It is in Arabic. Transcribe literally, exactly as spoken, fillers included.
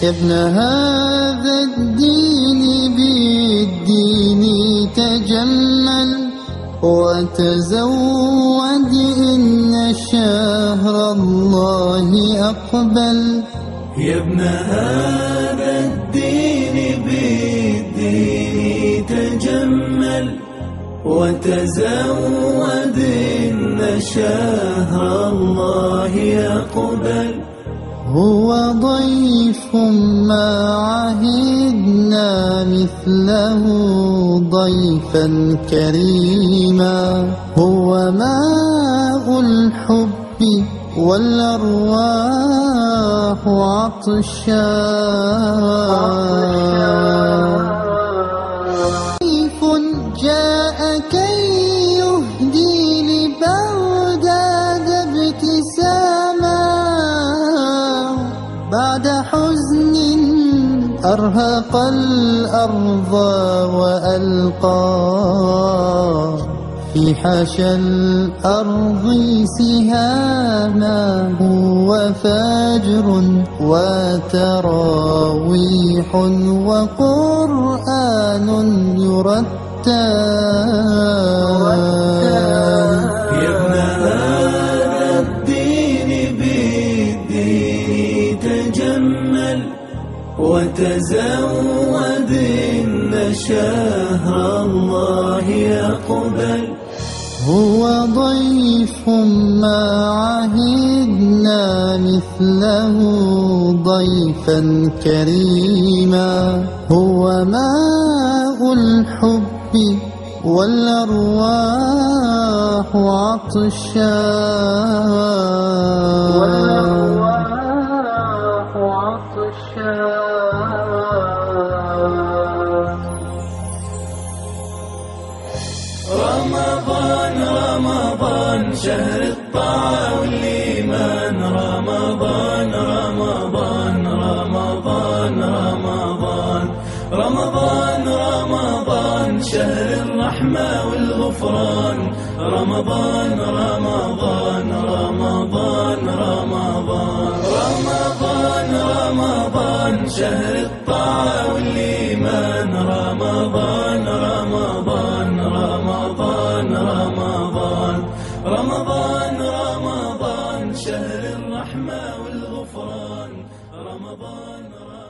يا ابن هذا الدين بالدين تجمل وتزود إن شهر الله أقبل. يا ابن هذا الدين بالدين تجمل وتزود إن شهر الله يقبل. هو ضيف ما عهدنا مثله ضيفا كريما. هو ماء الحب والأرواح عطشان. ضيف جاء كي يهدي لبغداد ابتساما بعد حزن أرهق الأرض وألقى في حاشا الأرض سهاما. هو فجر وتراويح وقرآن يرتل. يا ابن هذا الدين بالدين تجمل وتزود إن شهر الله يقبل. هو ضيف ما عهدنا مثله ضيفا كريما. هو ماء الحب والأرواح عطشان. والأرواح عطشان. رمضان رمضان شهر الطاعة والإيمان. رمضان رمضان رمضان رمضان رمضان رمضان شهر الرحمة والغفران. رمضان رمضان رمضان رمضان رمضان رمضان شهر الطاعة والإيمان. رمضان رمضان رمضان رمضان رمضان رمضان شهر الرحمة والغفران. رمضان رمضان